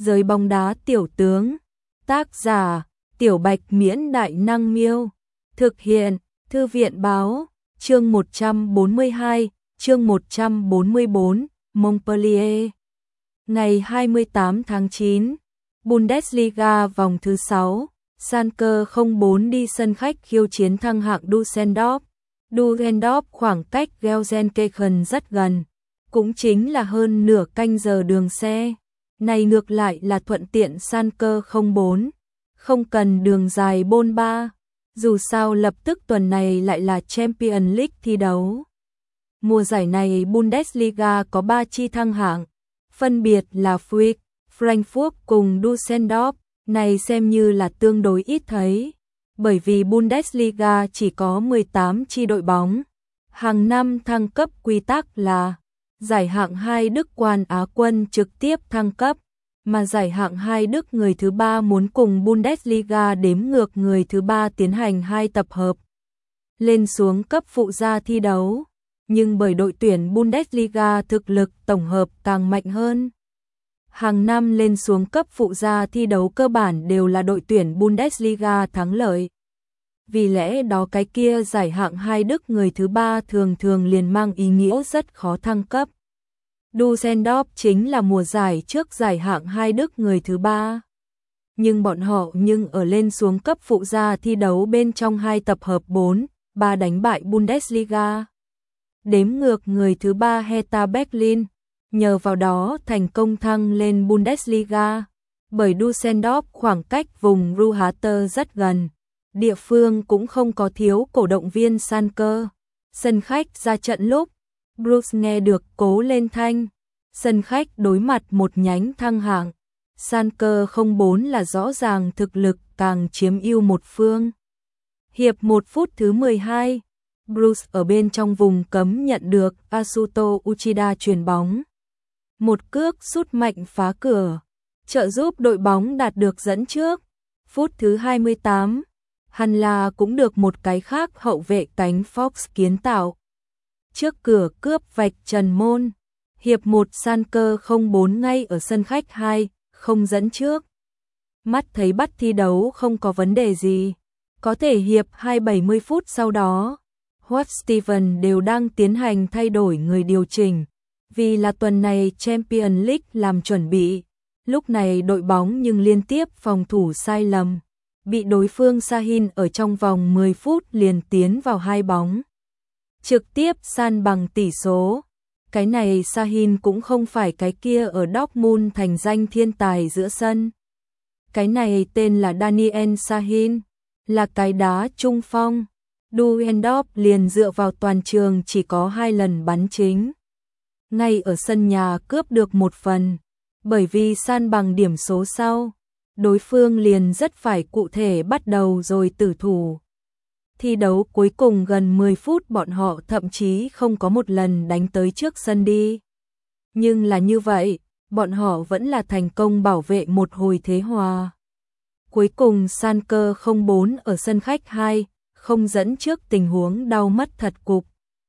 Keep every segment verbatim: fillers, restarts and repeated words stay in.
Giới bóng đá tiểu tướng. Tác giả: Tiểu Bạch Miễn Đại Năng Miêu. Thực hiện: Thư viện Báo. Chương một trăm bốn mươi hai, chương một trăm bốn mươi bốn, Montpellier. Ngày hai mươi tám tháng chín, Bundesliga vòng thứ sáu, Schalke không bốn đi sân khách khiêu chiến thăng hạng Düsseldorf. Düsseldorf khoảng cách Gelsenkirchen rất gần, cũng chính là hơn nửa canh giờ đường xe. Này ngược lại là thuận tiện Schalke không bốn, không cần đường dài bôn ba. Dù sao lập tức tuần này lại là Champions League thi đấu. Mùa giải này Bundesliga có ba chi thăng hạng, phân biệt là Fürth, Frankfurt cùng Düsseldorf, này xem như là tương đối ít thấy, bởi vì Bundesliga chỉ có mười tám chi đội bóng. Hàng năm thăng cấp quy tắc là giải hạng hai Đức Quan Á quân trực tiếp thăng cấp, mà giải hạng hai Đức người thứ ba muốn cùng Bundesliga đếm ngược người thứ ba tiến hành hai tập hợp lên xuống cấp phụ gia thi đấu, nhưng bởi đội tuyển Bundesliga thực lực tổng hợp càng mạnh hơn. Hàng năm lên xuống cấp phụ gia thi đấu cơ bản đều là đội tuyển Bundesliga thắng lợi. Vì lẽ đó cái kia giải hạng hai Đức người thứ ba thường thường liền mang ý nghĩa rất khó thăng cấp. Düsseldorf chính là mùa giải trước giải hạng hai Đức người thứ ba. Nhưng bọn họ nhưng ở lên xuống cấp phụ gia thi đấu bên trong hai tập hợp bốn, ba đánh bại Bundesliga. Đếm ngược người thứ ba Hertha Berlin, nhờ vào đó thành công thăng lên Bundesliga, bởi Düsseldorf khoảng cách vùng Ruhrgebiet rất gần. Địa phương cũng không có thiếu cổ động viên Schalke. Sân khách ra trận lúc Bruce nghe được cố lên thanh. Sân khách đối mặt một nhánh thăng hạng. Schalke không bốn là rõ ràng thực lực càng chiếm ưu một phương. Hiệp một phút thứ mười hai, Bruce ở bên trong vùng cấm nhận được Asuto Uchida chuyền bóng. Một cước sút mạnh phá cửa, trợ giúp đội bóng đạt được dẫn trước. Phút thứ hai mươi tám, Hanla cũng được một cái khác hậu vệ cánh Fox kiến tạo. Trước cửa cướp vạch trần môn. Hiệp một Schalke không bốn ngay ở sân khách hai, không dẫn trước. Mắt thấy bắt thi đấu không có vấn đề gì. Có thể hiệp hai bảy mươi phút sau đó, Howard Steven đều đang tiến hành thay đổi người điều chỉnh. Vì là tuần này Champions League làm chuẩn bị. Lúc này đội bóng nhưng liên tiếp phòng thủ sai lầm. Bị đối phương Sahin ở trong vòng mười phút liền tiến vào hai bóng. Trực tiếp san bằng tỷ số. Cái này Sahin cũng không phải cái kia ở Dortmund thành danh thiên tài giữa sân. Cái này tên là Daniel Sahin, là cái đá trung phong. Düsseldorf liền dựa vào toàn trường chỉ có hai lần bắn chính. Ngay ở sân nhà cướp được một phần, bởi vì san bằng điểm số sau. Đối phương liền rất phải cụ thể bắt đầu rồi tử thủ. Thi đấu cuối cùng gần mười phút bọn họ thậm chí không có một lần đánh tới trước sân đi. Nhưng là như vậy, bọn họ vẫn là thành công bảo vệ một hồi thế hòa. Cuối cùng Schalke không bốn ở sân khách hai, không dẫn trước tình huống đau mất thật cục.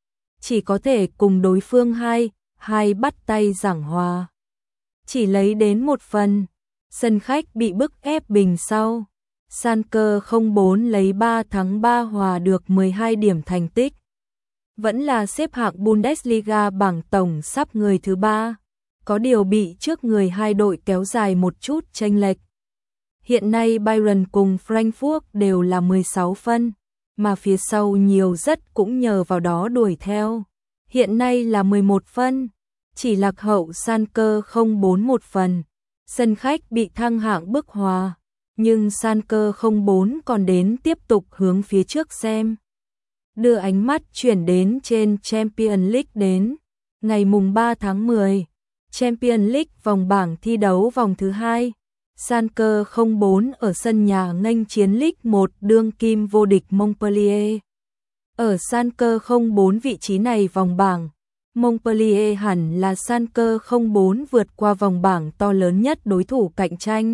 Chỉ có thể cùng đối phương hai, hai bắt tay giảng hòa. Chỉ lấy đến một phần. Sân khách bị bức ép bình sau. Schalke không bốn lấy ba thắng ba hòa được mười hai điểm thành tích. Vẫn là xếp hạng Bundesliga bảng tổng sắp người thứ ba. Có điều bị trước người hai đội kéo dài một chút chênh lệch. Hiện nay Bayern cùng Frankfurt đều là mười sáu phân, mà phía sau nhiều rất cũng nhờ vào đó đuổi theo. Hiện nay là mười một phân, chỉ lạc hậu Schalke không bốn một phần. Sân khách bị thăng hạng bức hòa, nhưng Schalke không bốn còn đến tiếp tục hướng phía trước xem. Đưa ánh mắt chuyển đến trên Champions League đến. Ngày mùng ba tháng mười, Champions League vòng bảng thi đấu vòng thứ hai. Schalke không bốn ở sân nhà nghênh chiến League một đương kim vô địch Montpellier. Ở Schalke không bốn vị trí này vòng bảng, Montpellier hẳn là Schalke không bốn vượt qua vòng bảng to lớn nhất đối thủ cạnh tranh.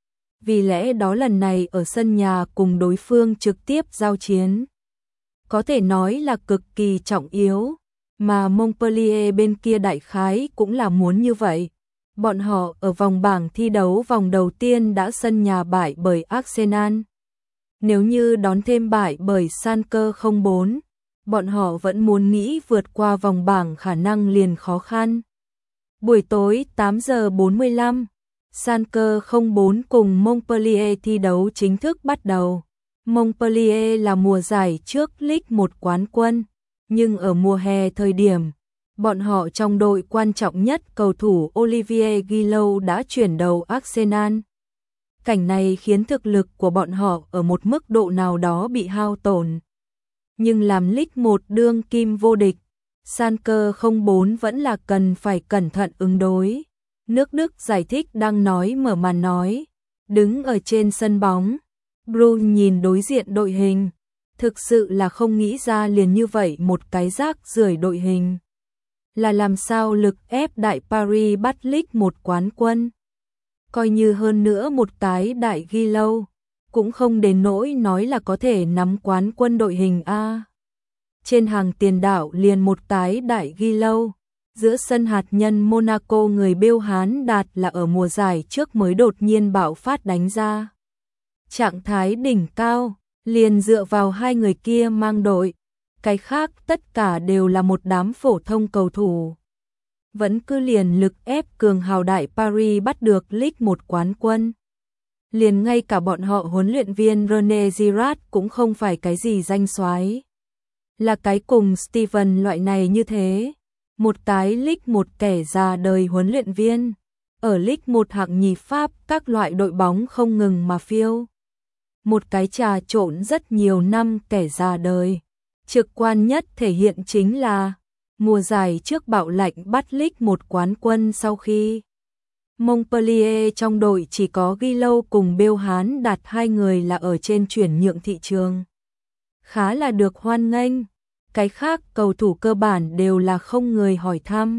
Vì lẽ đó lần này ở sân nhà cùng đối phương trực tiếp giao chiến. Có thể nói là cực kỳ trọng yếu, mà Montpellier bên kia đại khái cũng là muốn như vậy. Bọn họ ở vòng bảng thi đấu vòng đầu tiên đã sân nhà bại bởi Arsenal. Nếu như đón thêm bại bởi Schalke không bốn, bọn họ vẫn muốn nghĩ vượt qua vòng bảng khả năng liền khó khăn. Buổi tối tám giờ bốn mươi lăm, Schalke không bốn cùng Montpellier thi đấu chính thức bắt đầu. Montpellier là mùa giải trước Ligue một quán quân, nhưng ở mùa hè thời điểm, bọn họ trong đội quan trọng nhất cầu thủ Olivier Giroud đã chuyển đầu Arsenal. Cảnh này khiến thực lực của bọn họ ở một mức độ nào đó bị hao tổn. Nhưng làm Ligue một đương kim vô địch, Schalke không bốn vẫn là cần phải cẩn thận ứng đối. Nước Đức giải thích đang nói mở màn nói, đứng ở trên sân bóng, Bruce nhìn đối diện đội hình, thực sự là không nghĩ ra liền như vậy một cái rác rưởi đội hình. Là làm sao lực ép đại Paris bắt Ligue một quán quân. Coi như hơn nữa một cái đại Giroud, cũng không đến nỗi nói là có thể nắm quán quân đội hình A. Trên hàng tiền đạo liền một cái đại Giroud, giữa sân hạt nhân Monaco người Bêu Hán Đạt là ở mùa giải trước mới đột nhiên bạo phát đánh ra. Trạng thái đỉnh cao, liền dựa vào hai người kia mang đội, cái khác tất cả đều là một đám phổ thông cầu thủ. Vẫn cứ liền lực ép cường hào đại Paris bắt được Ligue một quán quân. Liền ngay cả bọn họ huấn luyện viên René Girard cũng không phải cái gì danh soái. Là cái cùng Steven loại này như thế. Một cái Ligue một kẻ già đời huấn luyện viên. Ở Ligue một hạng nhì Pháp các loại đội bóng không ngừng mà phiêu. Một cái trà trộn rất nhiều năm kẻ già đời. Trực quan nhất thể hiện chính là mùa giải trước bạo lệnh bắt Ligue một quán quân sau khi Montpellier trong đội chỉ có Giroud cùng Bêu Hán Đạt hai người là ở trên chuyển nhượng thị trường. Khá là được hoan nghênh, cái khác cầu thủ cơ bản đều là không người hỏi thăm.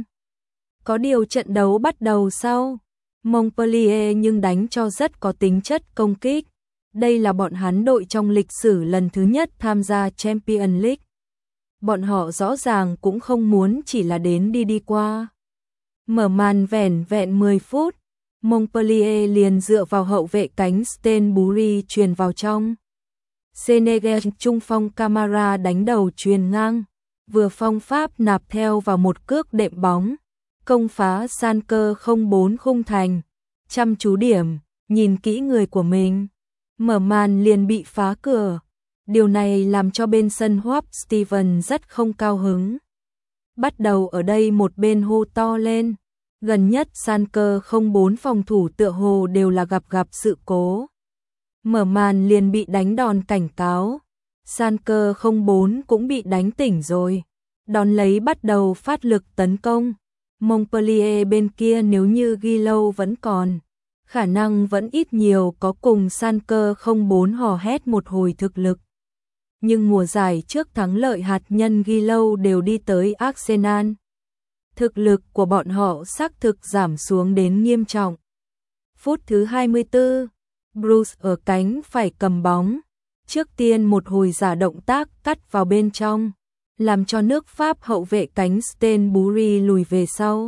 Có điều trận đấu bắt đầu sau, Montpellier nhưng đánh cho rất có tính chất công kích. Đây là bọn hắn đội trong lịch sử lần thứ nhất tham gia Champions League. Bọn họ rõ ràng cũng không muốn chỉ là đến đi đi qua. Mở màn vẻn vẹn mười phút, Montpellier liền dựa vào hậu vệ cánh Stenbury truyền vào trong. Senegal trung phong Camara đánh đầu truyền ngang, vừa phong pháp nạp theo vào một cước đệm bóng, công phá Schalke không bốn khung thành, chăm chú điểm, nhìn kỹ người của mình, mở màn liền bị phá cửa. Điều này làm cho bên sân Hoop Steven rất không cao hứng. Bắt đầu ở đây một bên hô to lên, gần nhất Schalke không bốn phòng thủ tựa hồ đều là gặp gặp sự cố. Mở màn liền bị đánh đòn cảnh cáo, Schalke không bốn cũng bị đánh tỉnh rồi, đón lấy bắt đầu phát lực tấn công. Montpellier bên kia nếu như Giroud vẫn còn, khả năng vẫn ít nhiều có cùng Schalke không bốn hò hét một hồi thực lực. Nhưng mùa giải trước thắng lợi hạt nhân Giroud đều đi tới Arsenal. Thực lực của bọn họ xác thực giảm xuống đến nghiêm trọng. Phút thứ hai mươi tư, Bruce ở cánh phải cầm bóng. Trước tiên một hồi giả động tác cắt vào bên trong, làm cho nước Pháp hậu vệ cánh Stenbury lùi về sau.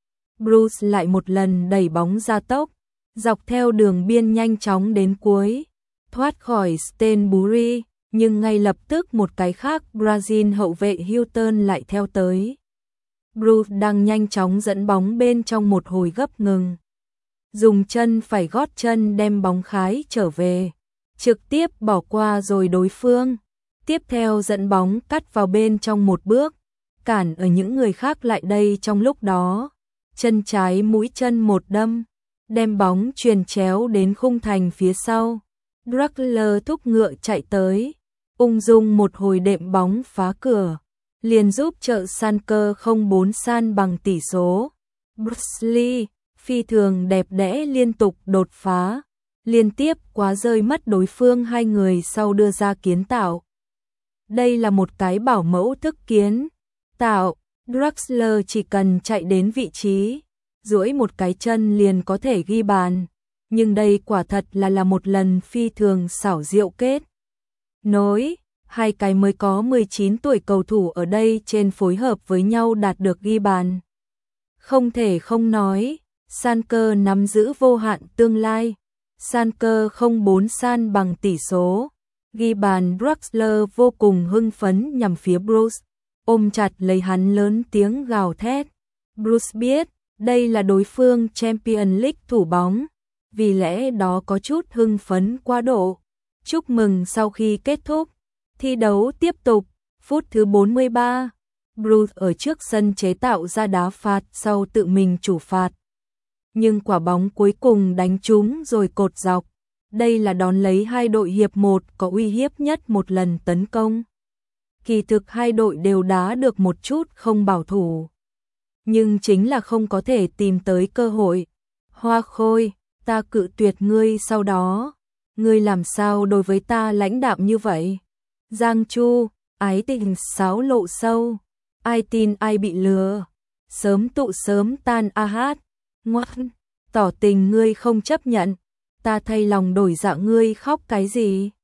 Bruce lại một lần đẩy bóng ra tốc, dọc theo đường biên nhanh chóng đến cuối, thoát khỏi Stenbury. Nhưng ngay lập tức một cái khác Brazil hậu vệ Hilton lại theo tới. Bruce đang nhanh chóng dẫn bóng bên trong một hồi gấp ngừng. Dùng chân phải gót chân đem bóng khái trở về. Trực tiếp bỏ qua rồi đối phương. Tiếp theo dẫn bóng cắt vào bên trong một bước. Cản ở những người khác lại đây trong lúc đó. Chân trái mũi chân một đâm. Đem bóng truyền chéo đến khung thành phía sau. Draxler thúc ngựa chạy tới. Ung dung một hồi đệm bóng phá cửa, liền giúp trợ Schalke không bốn san bằng tỷ số. Bruce Lee, phi thường đẹp đẽ liên tục đột phá, liên tiếp quá rơi mất đối phương hai người sau đưa ra kiến tạo. Đây là một cái bảo mẫu thức kiến tạo, Draxler chỉ cần chạy đến vị trí, duỗi một cái chân liền có thể ghi bàn, nhưng đây quả thật là là một lần phi thường xảo diệu kết. Nối, hai cái mới có mười chín tuổi cầu thủ ở đây trên phối hợp với nhau đạt được ghi bàn. Không thể không nói, San cơ nắm giữ vô hạn tương lai. San cơ không bốn san bằng tỷ số. Ghi bàn Draxler vô cùng hưng phấn nhằm phía Bruce, ôm chặt lấy hắn lớn tiếng gào thét. Bruce biết, đây là đối phương Champions League thủ bóng, vì lẽ đó có chút hưng phấn quá độ. Chúc mừng sau khi kết thúc, thi đấu tiếp tục, phút thứ bốn mươi ba. Bruce ở trước sân chế tạo ra đá phạt sau tự mình chủ phạt. Nhưng quả bóng cuối cùng đánh trúng rồi cột dọc. Đây là đón lấy hai đội hiệp một có uy hiếp nhất một lần tấn công. Kỳ thực hai đội đều đá được một chút không bảo thủ. Nhưng chính là không có thể tìm tới cơ hội. Hoa Khôi, ta cự tuyệt ngươi sau đó. Ngươi làm sao đối với ta lãnh đạm như vậy? Giang Chu, ái tình sáo lộ sâu. Ai tin ai bị lừa. Sớm tụ sớm tan a hát. Ngoan, tỏ tình ngươi không chấp nhận. Ta thay lòng đổi dạ ngươi khóc cái gì?